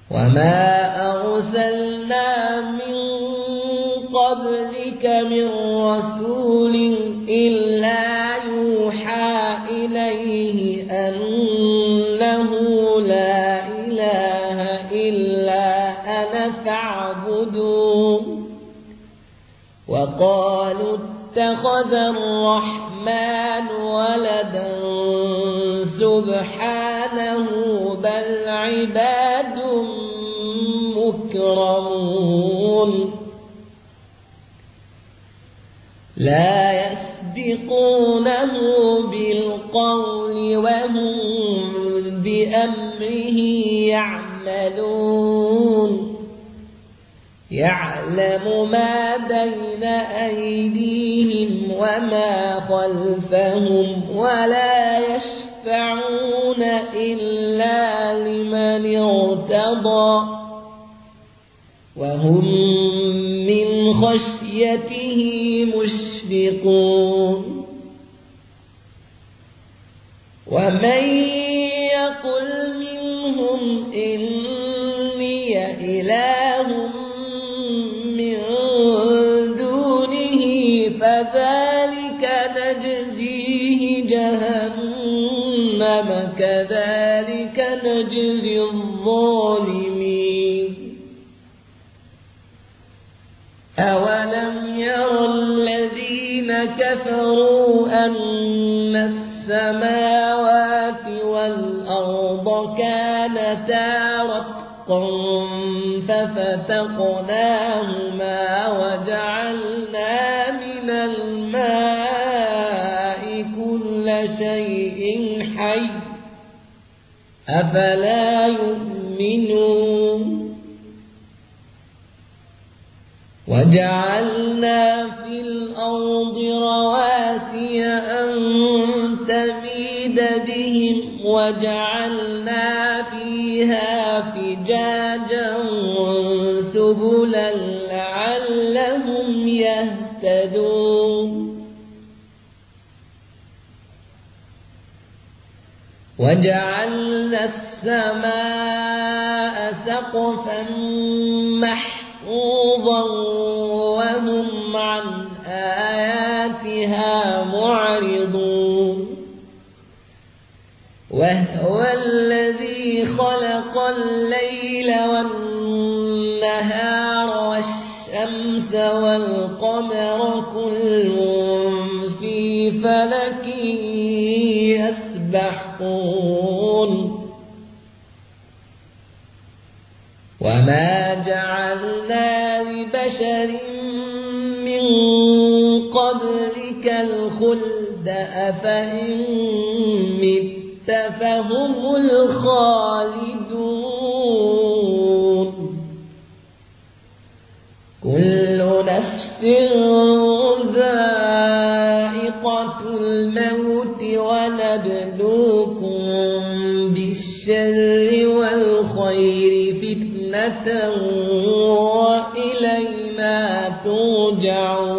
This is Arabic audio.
وما أرسلنا من قبلك من رسول إلا يوحى إليه أنه لا إله إلا أنا فاعبدون وقالوا اتخذ الرحمن ولدا سبحانه بل عباد مكرمون لا يسبقونه بالقول وهم بأمره يعملون يعلم ما بين أيديهم وما خلفهم ولا يشفعون إلا لمن ارتضى وهم من خشيته مشفقون ومن يقل منهم إني إله من دونه فذلك نجزيه جهنم كذلك نجزي الظالمين أولم ير الذين كفروا أن السماوات والأرض كانتا رتقا ففتقناهما وجعلنا من الماء كل شيء حي أفلا يؤمنون وجعلنا في الأرض رواسي أن تميد بهم وجعلنا فيها فجاجا سبلا لعلهم يهتدون وجعلنا السماء سقفا محفوظا وهم عن آياتها معرضون وهو الذي خلق الليل والنهار والشمس والقمر كل في فلك يسبحون وما جعلنا لبشر من قبلك الخلد أفإن مت فهم الخالدون كل نفس ذائقة الموت ونبلوكم بالشر والخير فتنة وإلينا ترجعون